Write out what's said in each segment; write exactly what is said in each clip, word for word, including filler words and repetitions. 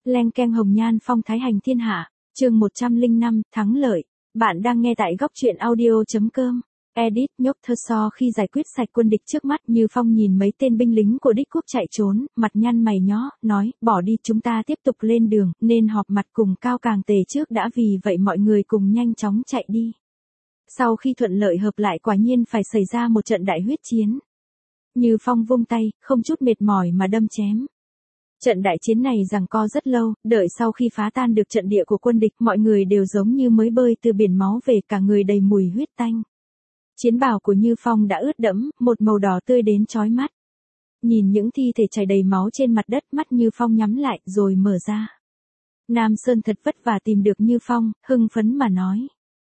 Leng keng hồng nhan phong thái hành thiên hạ, chương một trăm lẻ năm, thắng lợi. Bạn đang nghe tại góc truyện audio chấm com. Edit nhốc thơ so khi giải quyết sạch quân địch trước mắt, Như Phong nhìn mấy tên binh lính của đích quốc chạy trốn, mặt nhăn mày nhó, nói, bỏ đi, chúng ta tiếp tục lên đường, nên họp mặt cùng Cao Càng Tề trước đã, vì vậy mọi người cùng nhanh chóng chạy đi. Sau khi thuận lợi hợp lại, quả nhiên phải xảy ra một trận đại huyết chiến. Như Phong vung tay, không chút mệt mỏi mà đâm chém. Trận đại chiến này giằng co rất lâu, đợi sau khi phá tan được trận địa của quân địch, mọi người đều giống như mới bơi từ biển máu về, cả người đầy mùi huyết tanh. Chiến bào của Như Phong đã ướt đẫm, một màu đỏ tươi đến chói mắt. Nhìn những thi thể chảy đầy máu trên mặt đất, mắt Như Phong nhắm lại, rồi mở ra. Nam Sơn thật vất vả tìm được Như Phong, hưng phấn mà nói.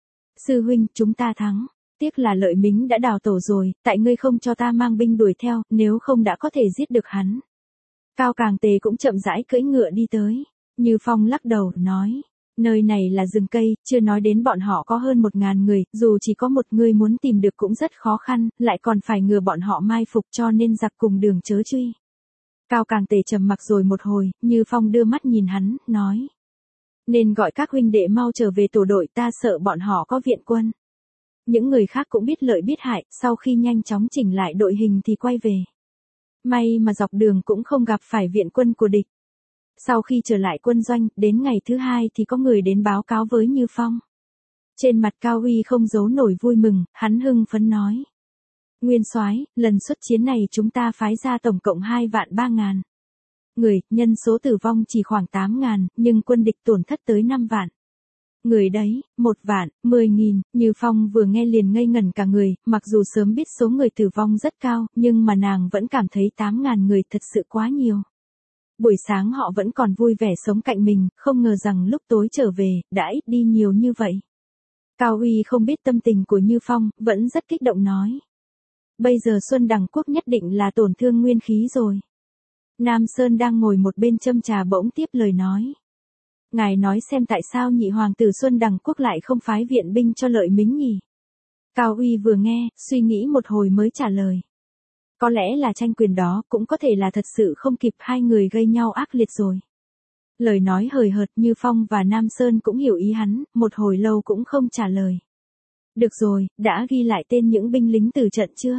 Sư huynh, chúng ta thắng. Tiếc là Lợi Mính đã đào tổ rồi, tại ngươi không cho ta mang binh đuổi theo, nếu không đã có thể giết được hắn. Cao Càng Tề cũng chậm rãi cưỡi ngựa đi tới. Như Phong lắc đầu, nói. Nơi này là rừng cây, chưa nói đến bọn họ có hơn một ngàn người, dù chỉ có một người muốn tìm được cũng rất khó khăn, lại còn phải ngừa bọn họ mai phục, cho nên giặc cùng đường chớ truy. Cao Càng Tề trầm mặc rồi một hồi, Như Phong đưa mắt nhìn hắn, nói. Nên gọi các huynh đệ mau trở về tổ đội, ta sợ bọn họ có viện quân. Những người khác cũng biết lợi biết hại, sau khi nhanh chóng chỉnh lại đội hình thì quay về. May mà dọc đường cũng không gặp phải viện quân của địch. Sau khi trở lại quân doanh, đến ngày thứ hai thì có người đến báo cáo với Như Phong. Trên mặt Cao Uy không giấu nổi vui mừng, hắn hưng phấn nói. Nguyên soái, lần xuất chiến này chúng ta phái ra tổng cộng hai vạn ba ngàn người, nhân số tử vong chỉ khoảng tám ngàn, nhưng quân địch tổn thất tới năm vạn. Người đấy, một vạn, mười nghìn, Như Phong vừa nghe liền ngây ngẩn cả người, mặc dù sớm biết số người tử vong rất cao, nhưng mà nàng vẫn cảm thấy tám ngàn người thật sự quá nhiều. Buổi sáng họ vẫn còn vui vẻ sống cạnh mình, không ngờ rằng lúc tối trở về, đã ít đi nhiều như vậy. Cao Uy không biết tâm tình của Như Phong, vẫn rất kích động nói. Bây giờ Xuân Đằng Quốc nhất định là tổn thương nguyên khí rồi. Nam Sơn đang ngồi một bên châm trà bỗng tiếp lời nói. Ngài nói xem tại sao nhị hoàng tử Xuân Đằng Quốc lại không phái viện binh cho Lợi Mính nhỉ? Cao Uy vừa nghe, suy nghĩ một hồi mới trả lời. Có lẽ là tranh quyền đó, cũng có thể là thật sự không kịp, hai người gây nhau ác liệt rồi. Lời nói hời hợt, Như Phong và Nam Sơn cũng hiểu ý hắn, một hồi lâu cũng không trả lời. Được rồi, đã ghi lại tên những binh lính tử trận chưa?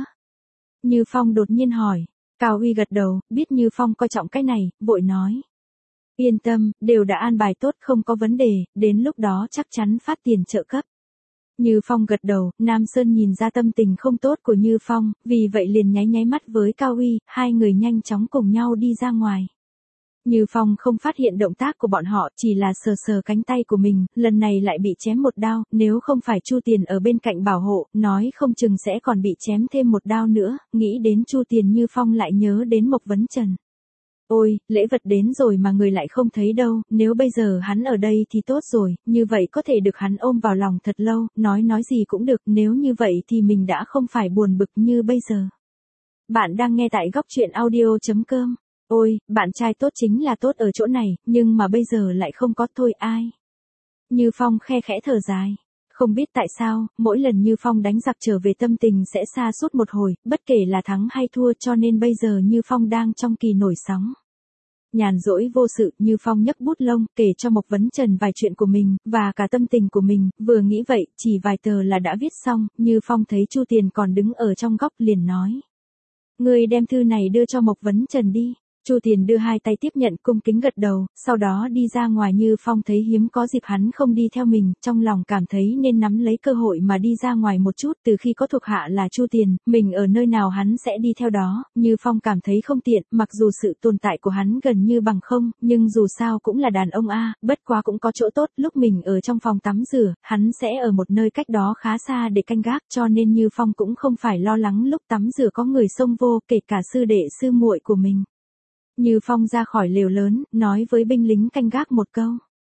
Như Phong đột nhiên hỏi. Cao Uy gật đầu, biết Như Phong coi trọng cái này, vội nói. Yên tâm, đều đã an bài tốt, không có vấn đề, đến lúc đó chắc chắn phát tiền trợ cấp. Như Phong gật đầu, Nam Sơn nhìn ra tâm tình không tốt của Như Phong, vì vậy liền nháy nháy mắt với Cao Uy, hai người nhanh chóng cùng nhau đi ra ngoài. Như Phong không phát hiện động tác của bọn họ, chỉ là sờ sờ cánh tay của mình, lần này lại bị chém một đao, nếu không phải Chu Tiền ở bên cạnh bảo hộ, nói không chừng sẽ còn bị chém thêm một đao nữa, nghĩ đến Chu Tiền Như Phong lại nhớ đến Mộc Vấn Trần. Ôi, lễ vật đến rồi mà người lại không thấy đâu, nếu bây giờ hắn ở đây thì tốt rồi, như vậy có thể được hắn ôm vào lòng thật lâu, nói nói gì cũng được, nếu như vậy thì mình đã không phải buồn bực như bây giờ. Bạn đang nghe tại góc truyện audio chấm com. Ôi, bạn trai tốt chính là tốt ở chỗ này, nhưng mà bây giờ lại không có, thôi ai. Như Phong khe khẽ thở dài. Không biết tại sao, mỗi lần Như Phong đánh giặc trở về tâm tình sẽ sa sút một hồi, bất kể là thắng hay thua, cho nên bây giờ Như Phong đang trong kỳ nổi sóng. Nhàn rỗi vô sự, Như Phong nhấc bút lông, kể cho Mộc Vấn Trần vài chuyện của mình, và cả tâm tình của mình, vừa nghĩ vậy, chỉ vài tờ là đã viết xong, Như Phong thấy Chu Tiền còn đứng ở trong góc liền nói. Ngươi đem thư này đưa cho Mộc Vấn Trần đi. Chu Tiền đưa hai tay tiếp nhận, cung kính gật đầu, sau đó đi ra ngoài. Như Phong thấy hiếm có dịp hắn không đi theo mình, trong lòng cảm thấy nên nắm lấy cơ hội mà đi ra ngoài một chút, từ khi có thuộc hạ là Chu Tiền, mình ở nơi nào hắn sẽ đi theo đó. Như Phong cảm thấy không tiện, mặc dù sự tồn tại của hắn gần như bằng không, nhưng dù sao cũng là đàn ông a, bất quá cũng có chỗ tốt, lúc mình ở trong phòng tắm rửa, hắn sẽ ở một nơi cách đó khá xa để canh gác, cho nên Như Phong cũng không phải lo lắng lúc tắm rửa có người xông vô, kể cả sư đệ sư muội của mình. Như Phong ra khỏi lều lớn, nói với binh lính canh gác một câu.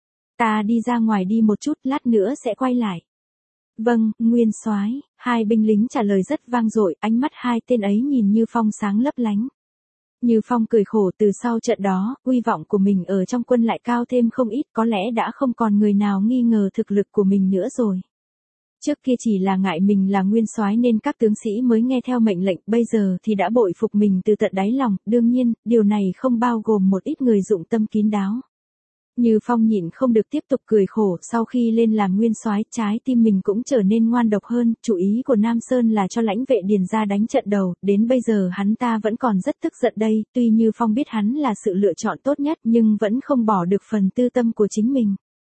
Ta đi ra ngoài đi một chút, lát nữa sẽ quay lại. Vâng, nguyên soái. Hai binh lính trả lời rất vang dội, ánh mắt hai tên ấy nhìn Như Phong sáng lấp lánh. Như Phong cười khổ, từ sau trận đó, uy vọng của mình ở trong quân lại cao thêm không ít, có lẽ đã không còn người nào nghi ngờ thực lực của mình nữa rồi. Trước kia chỉ là ngại mình là nguyên soái nên các tướng sĩ mới nghe theo mệnh lệnh, bây giờ thì đã bội phục mình từ tận đáy lòng, đương nhiên, điều này không bao gồm một ít người dụng tâm kín đáo. Như Phong nhịn không được tiếp tục cười khổ, sau khi lên làm nguyên soái, trái tim mình cũng trở nên ngoan độc hơn, chủ ý của Nam Sơn là cho Lãnh Vệ Điền ra đánh trận đầu, đến bây giờ hắn ta vẫn còn rất tức giận đây, tuy Như Phong biết hắn là sự lựa chọn tốt nhất nhưng vẫn không bỏ được phần tư tâm của chính mình.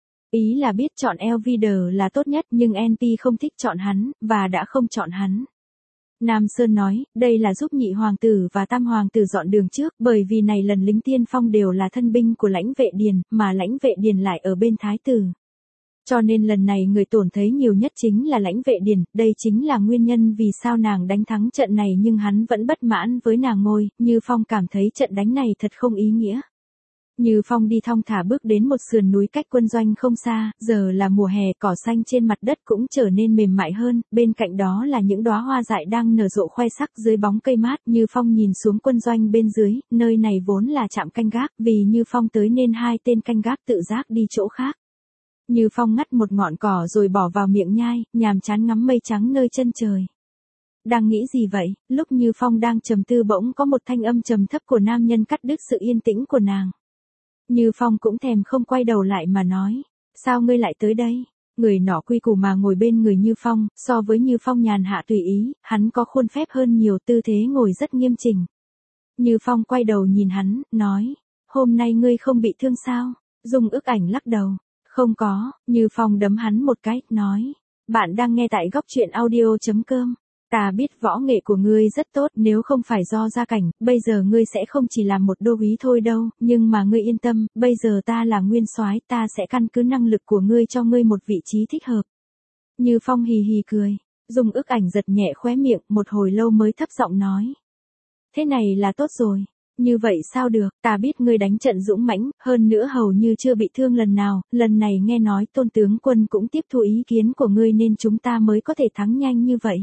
Ý là biết chọn Elvider là tốt nhất nhưng en pê không thích chọn hắn, và đã không chọn hắn. Nam Sơn nói, đây là giúp nhị hoàng tử và tam hoàng tử dọn đường trước, bởi vì này lần lính tiên phong đều là thân binh của Lãnh Vệ Điền, mà Lãnh Vệ Điền lại ở bên thái tử. Cho nên lần này người tổn thấy nhiều nhất chính là Lãnh Vệ Điền, đây chính là nguyên nhân vì sao nàng đánh thắng trận này nhưng hắn vẫn bất mãn với nàng ngôi, Như Phong cảm thấy trận đánh này thật không ý nghĩa. Như Phong đi thong thả bước đến một sườn núi cách quân doanh không xa, giờ là mùa hè, cỏ xanh trên mặt đất cũng trở nên mềm mại hơn, bên cạnh đó là những đóa hoa dại đang nở rộ khoe sắc dưới bóng cây mát. Như Phong nhìn xuống quân doanh bên dưới, nơi này vốn là trạm canh gác, vì Như Phong tới nên hai tên canh gác tự giác đi chỗ khác. Như Phong ngắt một ngọn cỏ rồi bỏ vào miệng nhai, nhàm chán ngắm mây trắng nơi chân trời. Đang nghĩ gì vậy? Lúc Như Phong đang trầm tư bỗng có một thanh âm trầm thấp của nam nhân cắt đứt sự yên tĩnh của nàng. Như Phong cũng thèm không quay đầu lại mà nói, sao ngươi lại tới đây? Người nọ quy củ mà ngồi bên người Như Phong, so với Như Phong nhàn hạ tùy ý, hắn có khuôn phép hơn nhiều, tư thế ngồi rất nghiêm chỉnh. Như Phong quay đầu nhìn hắn, nói, hôm nay ngươi không bị thương sao? Dung Ức Ảnh lắc đầu, không có. Như Phong đấm hắn một cái, nói, bạn đang nghe tại góc truyện audio chấm com. Ta biết võ nghệ của ngươi rất tốt, nếu không phải do gia cảnh, bây giờ ngươi sẽ không chỉ làm một đô úy thôi đâu, nhưng mà ngươi yên tâm, bây giờ ta là nguyên soái, ta sẽ căn cứ năng lực của ngươi cho ngươi một vị trí thích hợp. Như Phong hì hì cười, Dung Ức Ảnh giật nhẹ khóe miệng, một hồi lâu mới thấp giọng nói. Thế này là tốt rồi. Như vậy sao được, ta biết ngươi đánh trận dũng mãnh, hơn nữa hầu như chưa bị thương lần nào, lần này nghe nói Tôn tướng quân cũng tiếp thu ý kiến của ngươi nên chúng ta mới có thể thắng nhanh như vậy.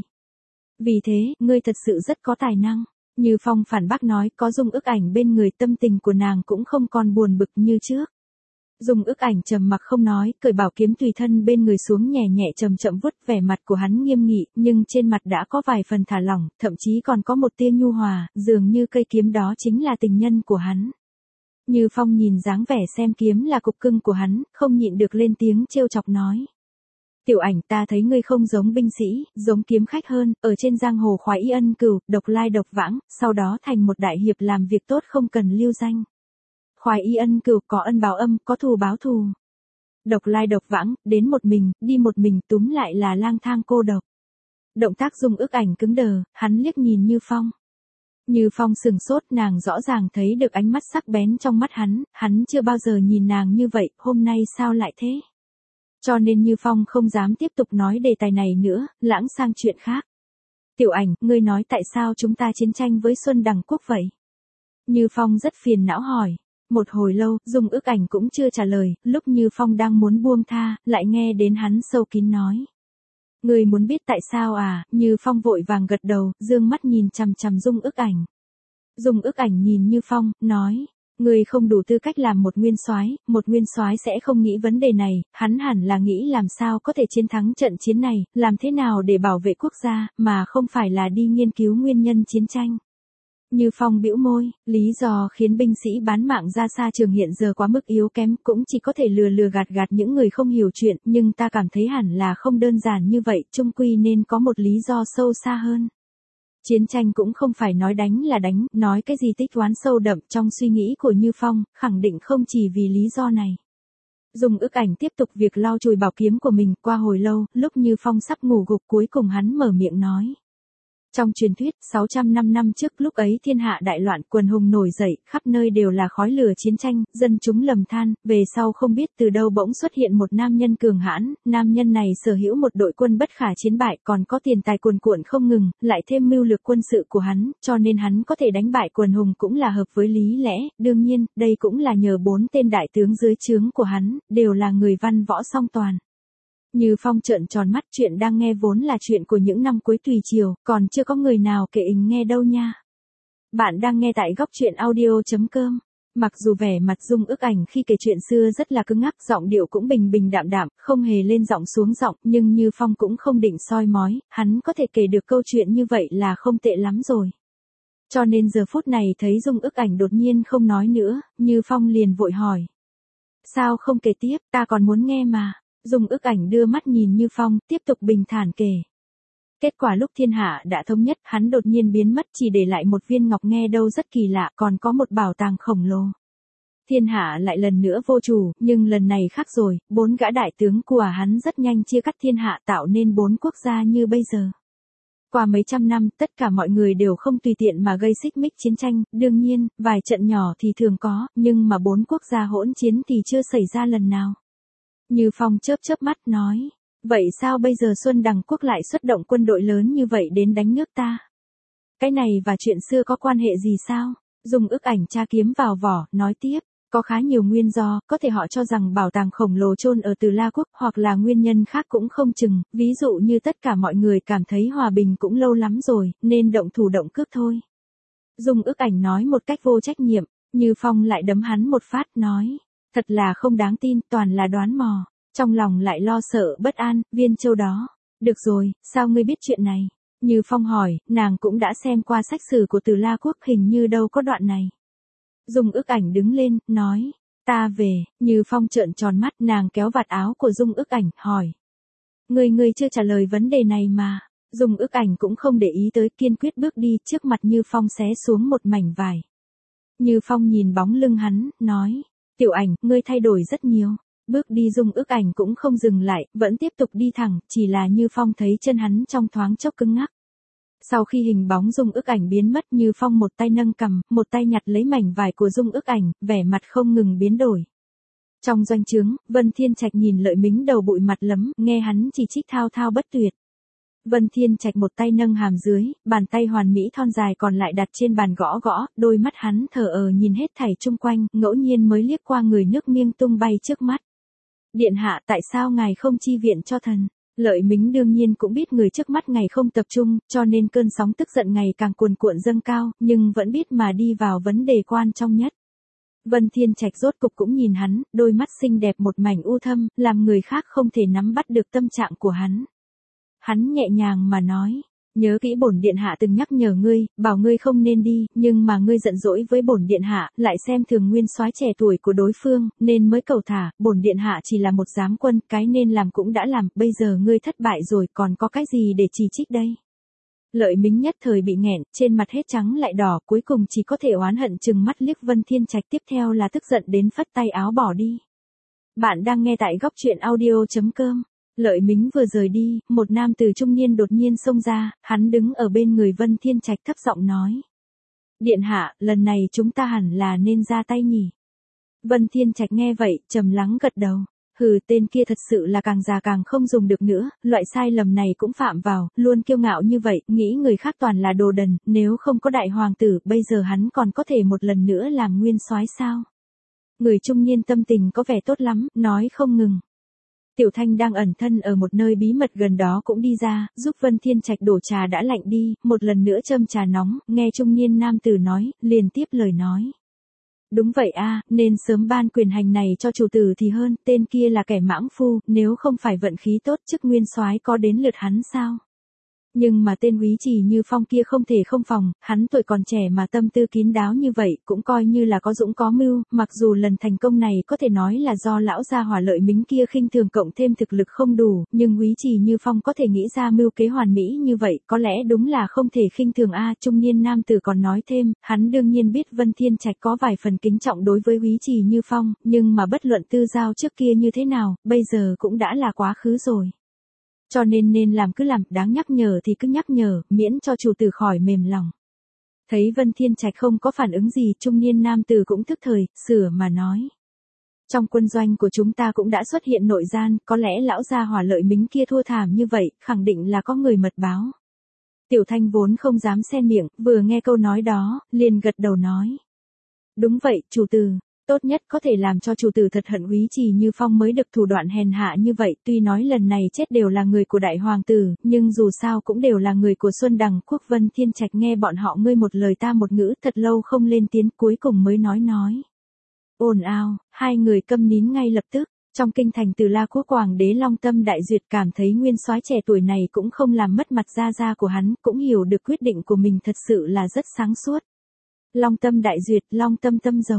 Vì thế, ngươi thật sự rất có tài năng. Như Phong phản bác nói, có Dung Ức Ảnh bên người tâm tình của nàng cũng không còn buồn bực như trước. Dung Ức Ảnh trầm mặc không nói, cởi bảo kiếm tùy thân bên người xuống nhẹ nhẹ chậm chậm vuốt, vẻ mặt của hắn nghiêm nghị, nhưng trên mặt đã có vài phần thả lỏng, thậm chí còn có một tia nhu hòa, dường như cây kiếm đó chính là tình nhân của hắn. Như Phong nhìn dáng vẻ xem kiếm là cục cưng của hắn, không nhịn được lên tiếng trêu chọc nói. Tiểu Ảnh, ta thấy ngươi không giống binh sĩ, giống kiếm khách hơn, ở trên giang hồ khoái y ân cửu, độc lai độc vãng, sau đó thành một đại hiệp làm việc tốt không cần lưu danh. Khoái y ân cửu, có ân báo âm, có thù báo thù. Độc lai độc vãng, đến một mình, đi một mình, túm lại là lang thang cô độc. Động tác Dung Ức Ảnh cứng đờ, hắn liếc nhìn Như Phong. Như Phong sừng sốt, nàng rõ ràng thấy được ánh mắt sắc bén trong mắt hắn, hắn chưa bao giờ nhìn nàng như vậy, hôm nay sao lại thế? Cho nên Như Phong không dám tiếp tục nói đề tài này nữa, lãng sang chuyện khác. Tiểu Ảnh, ngươi nói tại sao chúng ta chiến tranh với Xuân Đằng Quốc vậy? Như Phong rất phiền não hỏi. Một hồi lâu, Dung Ức Ảnh cũng chưa trả lời, lúc Như Phong đang muốn buông tha, lại nghe đến hắn sâu kín nói. Ngươi muốn biết tại sao à? Như Phong vội vàng gật đầu, dương mắt nhìn chằm chằm Dung Ức Ảnh. Dung Ức Ảnh nhìn Như Phong, nói. Ngươi không đủ tư cách làm một nguyên soái, một nguyên soái sẽ không nghĩ vấn đề này, hắn hẳn là nghĩ làm sao có thể chiến thắng trận chiến này, làm thế nào để bảo vệ quốc gia, mà không phải là đi nghiên cứu nguyên nhân chiến tranh. Như Phong bĩu môi, lý do khiến binh sĩ bán mạng ra xa trường hiện giờ quá mức yếu kém, cũng chỉ có thể lừa lừa gạt gạt những người không hiểu chuyện, nhưng ta cảm thấy hẳn là không đơn giản như vậy, chung quy nên có một lý do sâu xa hơn. Chiến tranh cũng không phải nói đánh là đánh, nói cái gì tích oán sâu đậm trong suy nghĩ của Như Phong, khẳng định không chỉ vì lý do này. Dung Ức Ảnh tiếp tục việc lau chùi bảo kiếm của mình, qua hồi lâu, lúc Như Phong sắp ngủ gục cuối cùng hắn mở miệng nói. Trong truyền thuyết, sáu trăm năm năm trước lúc ấy thiên hạ đại loạn, quần hùng nổi dậy, khắp nơi đều là khói lửa chiến tranh, dân chúng lầm than, về sau không biết từ đâu bỗng xuất hiện một nam nhân cường hãn, nam nhân này sở hữu một đội quân bất khả chiến bại, còn có tiền tài cuồn cuộn không ngừng, lại thêm mưu lược quân sự của hắn, cho nên hắn có thể đánh bại quần hùng cũng là hợp với lý lẽ, đương nhiên, đây cũng là nhờ bốn tên đại tướng dưới trướng của hắn, đều là người văn võ song toàn. Như Phong trợn tròn mắt, chuyện đang nghe vốn là chuyện của những năm cuối tùy triều, còn chưa có người nào kể ình nghe đâu nha. Bạn đang nghe tại góc truyện audio chấm com. Mặc dù vẻ mặt Dung Ức Ảnh khi kể chuyện xưa rất là cứng ngắc, giọng điệu cũng bình bình đạm đạm, không hề lên giọng xuống giọng, nhưng Như Phong cũng không định soi mói, hắn có thể kể được câu chuyện như vậy là không tệ lắm rồi. Cho nên giờ phút này thấy Dung Ức Ảnh đột nhiên không nói nữa, Như Phong liền vội hỏi. Sao không kể tiếp, ta còn muốn nghe mà. Dung ức ảnh đưa mắt nhìn Như Phong, tiếp tục bình thản kể. Kết quả lúc thiên hạ đã thống nhất, hắn đột nhiên biến mất, chỉ để lại một viên ngọc nghe đâu rất kỳ lạ, còn có một bảo tàng khổng lồ. Thiên hạ lại lần nữa vô chủ, nhưng lần này khác rồi, bốn gã đại tướng của hắn rất nhanh chia cắt thiên hạ tạo nên bốn quốc gia như bây giờ. Qua mấy trăm năm, tất cả mọi người đều không tùy tiện mà gây xích mích chiến tranh, đương nhiên, vài trận nhỏ thì thường có, nhưng mà bốn quốc gia hỗn chiến thì chưa xảy ra lần nào. Như Phong chớp chớp mắt nói, vậy sao bây giờ Xuân Đằng quốc lại xuất động quân đội lớn như vậy đến đánh nước ta? Cái này và chuyện xưa có quan hệ gì sao? Dung ức ảnh tra kiếm vào vỏ, nói tiếp. Có khá nhiều nguyên do, có thể họ cho rằng bảo tàng khổng lồ chôn ở Từ La Quốc, hoặc là nguyên nhân khác cũng không chừng, ví dụ như tất cả mọi người cảm thấy hòa bình cũng lâu lắm rồi, nên động thủ động cướp thôi. Dung ức ảnh nói một cách vô trách nhiệm, Như Phong lại đấm hắn một phát, nói, thật là không đáng tin, toàn là đoán mò, trong lòng lại lo sợ bất an, Viên Châu đó. Được rồi, sao ngươi biết chuyện này? Như Phong hỏi, nàng cũng đã xem qua sách sử của Từ La Quốc, hình như đâu có đoạn này. Dung ức ảnh đứng lên, nói, ta về. Như Phong trợn tròn mắt, nàng kéo vạt áo của Dung ức ảnh, hỏi. Ngươi ngươi chưa trả lời vấn đề này mà. Dung ức ảnh cũng không để ý tới, kiên quyết bước đi, trước mặt Như Phong xé xuống một mảnh vải. Như Phong nhìn bóng lưng hắn, nói, tiểu ảnh, ngươi thay đổi rất nhiều. Bước đi Dung ức ảnh cũng không dừng lại, vẫn tiếp tục đi thẳng, chỉ là Như Phong thấy chân hắn trong thoáng chốc cứng ngắc. Sau khi hình bóng Dung ức ảnh biến mất, Như Phong một tay nâng cằm, một tay nhặt lấy mảnh vải của Dung ức ảnh, vẻ mặt không ngừng biến đổi. Trong doanh trướng, Vân Thiên Trạch nhìn Lợi Mính đầu bụi mặt lấm, nghe hắn chỉ trích thao thao bất tuyệt. Vân Thiên Trạch một tay nâng hàm dưới, bàn tay hoàn mỹ thon dài còn lại đặt trên bàn gõ gõ, đôi mắt hắn thờ ơ nhìn hết thảy chung quanh, ngẫu nhiên mới liếc qua người nước nghiêng tung bay trước mắt. Điện hạ, tại sao ngài không chi viện cho thần? Lợi Mính đương nhiên cũng biết người trước mắt ngày không tập trung, cho nên cơn sóng tức giận ngày càng cuồn cuộn dâng cao, nhưng vẫn biết mà đi vào vấn đề quan trọng nhất. Vân Thiên Trạch rốt cục cũng nhìn hắn, đôi mắt xinh đẹp một mảnh u thâm, làm người khác không thể nắm bắt được tâm trạng của hắn. Hắn nhẹ nhàng mà nói, nhớ kỹ bổn điện hạ từng nhắc nhở ngươi, bảo ngươi không nên đi, nhưng mà ngươi giận dỗi với bổn điện hạ, lại xem thường nguyên soái trẻ tuổi của đối phương, nên mới cầu thả, bổn điện hạ chỉ là một giám quân, cái nên làm cũng đã làm, bây giờ ngươi thất bại rồi, còn có cái gì để chỉ trích đây? Lợi Mính nhất thời bị nghẹn, trên mặt hết trắng lại đỏ, cuối cùng chỉ có thể oán hận chừng mắt liếc Vân Thiên Trạch, tiếp theo là tức giận đến phất tay áo bỏ đi. Bạn đang nghe tại góc truyện audio chấm com. Lợi Mính vừa rời đi, một nam tử trung niên đột nhiên xông ra, hắn đứng ở bên người Vân Thiên Trạch thấp giọng nói. Điện hạ, lần này chúng ta hẳn là nên ra tay nhỉ. Vân Thiên Trạch nghe vậy, trầm lắng gật đầu. Hừ, tên kia thật sự là càng già càng không dùng được nữa, loại sai lầm này cũng phạm vào, luôn kiêu ngạo như vậy, nghĩ người khác toàn là đồ đần, nếu không có đại hoàng tử, bây giờ hắn còn có thể một lần nữa làm nguyên soái sao? Người trung niên tâm tình có vẻ tốt lắm, nói không ngừng. Tiểu Thanh đang ẩn thân ở một nơi bí mật gần đó cũng đi ra, giúp Vân Thiên Trạch đổ trà đã lạnh đi, một lần nữa châm trà nóng, nghe trung niên nam tử nói, liền tiếp lời nói. Đúng vậy a, nên sớm ban quyền hành này cho chủ tử thì hơn, tên kia là kẻ mãng phu, nếu không phải vận khí tốt chức nguyên soái có đến lượt hắn sao? Nhưng mà tên Úy Trì Như Phong kia không thể không phòng, hắn tuổi còn trẻ mà tâm tư kín đáo như vậy, cũng coi như là có dũng có mưu, mặc dù lần thành công này có thể nói là do lão gia hỏa Lợi Mính kia khinh thường cộng thêm thực lực không đủ, nhưng Úy Trì Như Phong có thể nghĩ ra mưu kế hoàn mỹ như vậy, có lẽ đúng là không thể khinh thường a. Trung niên nam tử còn nói thêm, hắn đương nhiên biết Vân Thiên Trạch có vài phần kính trọng đối với Úy Trì Như Phong, nhưng mà bất luận tư giao trước kia như thế nào, bây giờ cũng đã là quá khứ rồi. Cho nên nên làm cứ làm, đáng nhắc nhở thì cứ nhắc nhở, miễn cho chủ tử khỏi mềm lòng. Thấy Vân Thiên Trạch không có phản ứng gì, trung niên nam tử cũng thức thời, sửa mà nói. Trong quân doanh của chúng ta cũng đã xuất hiện nội gian, có lẽ lão gia hỏa Lợi Mính kia thua thảm như vậy, khẳng định là có người mật báo. Tiểu Thanh vốn không dám xen miệng, vừa nghe câu nói đó, liền gật đầu nói. Đúng vậy, chủ tử. Tốt nhất có thể làm cho chủ tử thật hận Úy Trì Như Phong mới được thủ đoạn hèn hạ như vậy, tuy nói lần này chết đều là người của đại hoàng tử, nhưng dù sao cũng đều là người của Xuân Đằng quốc. Vân Thiên Trạch nghe bọn họ ngươi một lời ta một ngữ, thật lâu không lên tiếng, cuối cùng mới nói nói. Ồn ào, hai người câm nín ngay lập tức. Trong kinh thành Từ La quốc hoàng đế Long Tâm Đại Duyệt cảm thấy nguyên soái trẻ tuổi này cũng không làm mất mặt gia gia của hắn, cũng hiểu được quyết định của mình thật sự là rất sáng suốt. Long Tâm Đại Duyệt, Long Tâm Tâm Rồng.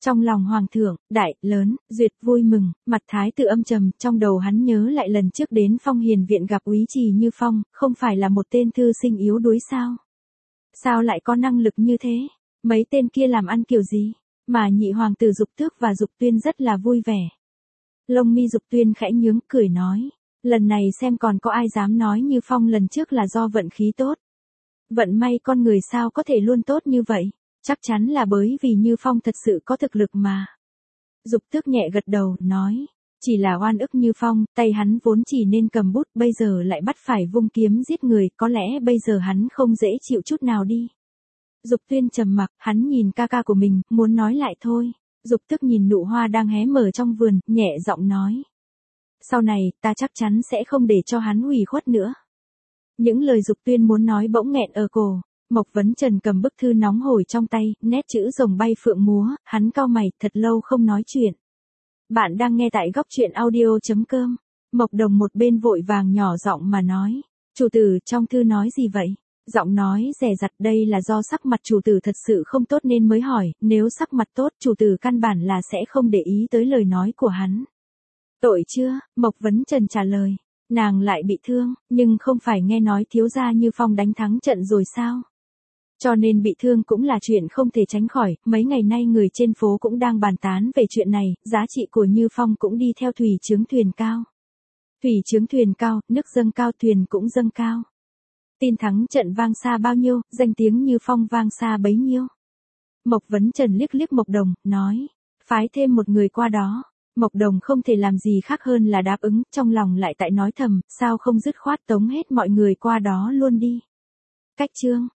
Trong lòng hoàng thượng, đại, lớn, duyệt vui mừng, mặt thái tử âm trầm, trong đầu hắn nhớ lại lần trước đến Phong Hiền viện gặp Úy Trì Như Phong, không phải là một tên thư sinh yếu đuối sao? Sao lại có năng lực như thế? Mấy tên kia làm ăn kiểu gì? Mà nhị hoàng tử Dục Tước và Dục Tuyên rất là vui vẻ. Lông mi Dục Tuyên khẽ nhướng cười nói, lần này xem còn có ai dám nói Như Phong lần trước là do vận khí tốt. Vận may con người sao có thể luôn tốt như vậy? Chắc chắn là bởi vì Như Phong thật sự có thực lực mà. Dục Tước nhẹ gật đầu, nói, chỉ là oan ức Như Phong, tay hắn vốn chỉ nên cầm bút, bây giờ lại bắt phải vung kiếm giết người, có lẽ bây giờ hắn không dễ chịu chút nào đi. Dục Tuyên trầm mặc, hắn nhìn ca ca của mình, muốn nói lại thôi. Dục Tước nhìn nụ hoa đang hé mở trong vườn, nhẹ giọng nói, sau này, ta chắc chắn sẽ không để cho hắn ủy khuất nữa. Những lời Dục Tuyên muốn nói bỗng nghẹn ở cổ. Mộc Vấn Trần cầm bức thư nóng hổi trong tay, nét chữ rồng bay phượng múa, hắn cau mày, thật lâu không nói chuyện. Bạn đang nghe tại góc truyện audio chấm com. Mộc Đồng một bên vội vàng nhỏ giọng mà nói, chủ tử trong thư nói gì vậy? Giọng nói dè dặt, đây là do sắc mặt chủ tử thật sự không tốt nên mới hỏi, nếu sắc mặt tốt chủ tử căn bản là sẽ không để ý tới lời nói của hắn. Tội chưa? Mộc Vấn Trần trả lời, nàng lại bị thương, nhưng không phải nghe nói thiếu gia Như Phong đánh thắng trận rồi sao? Cho nên bị thương cũng là chuyện không thể tránh khỏi, mấy ngày nay người trên phố cũng đang bàn tán về chuyện này, giá trị của Như Phong cũng đi theo thủy chướng thuyền cao. Thủy chướng thuyền cao, nước dâng cao thuyền cũng dâng cao. Tin thắng trận vang xa bao nhiêu, danh tiếng Như Phong vang xa bấy nhiêu. Mộc Vấn Trần liếc liếc Mộc Đồng, nói, phái thêm một người qua đó. Mộc Đồng không thể làm gì khác hơn là đáp ứng, trong lòng lại tại nói thầm, sao không dứt khoát tống hết mọi người qua đó luôn đi. Cách chương